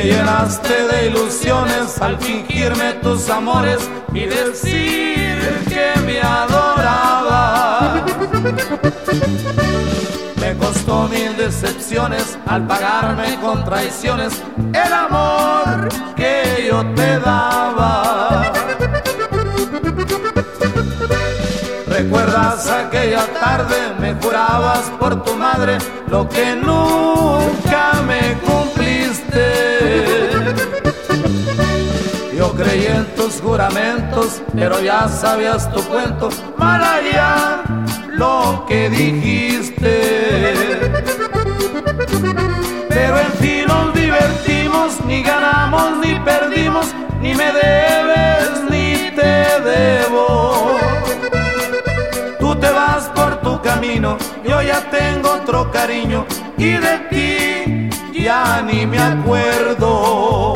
llenaste de ilusiones al fingirme tus amores y decir que me adoraba. Me costó 1000 decepciones al pagarme con traiciones el amor que yo te daba. ¿Recuerdas aquella tarde? Me jurabas por tu madre lo que nunca me cumpliste. Yo creí en tus juramentos, pero ya sabías tu cuento, mal allá lo que dijiste. Pero en fin nos divertimos, ni ganamos ni perdimos, ni me debes ni te debo. Tú te vas por tu camino, yo ya tengo otro cariño y de ti ya ni me acuerdo.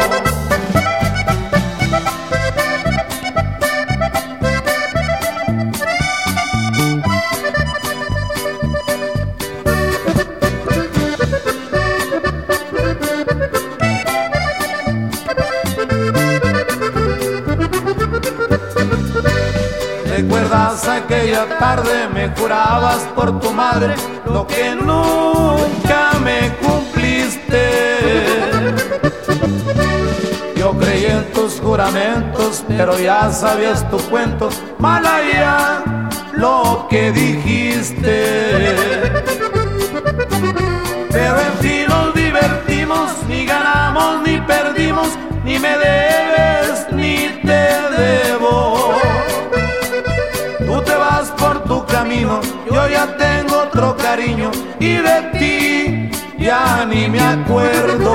¿Recuerdas aquella tarde? Me jurabas por tu madre lo que nunca me cumpliste. Yo creí en tus juramentos, pero ya sabías tu cuento, mal allá lo que dijiste. Pero en fin nos divertimos, ni ganamos ni perdimos, ni me debes ni te debo. Tú te vas por tu camino, yo ya tengo otro cariño y de ti ya ni me acuerdo.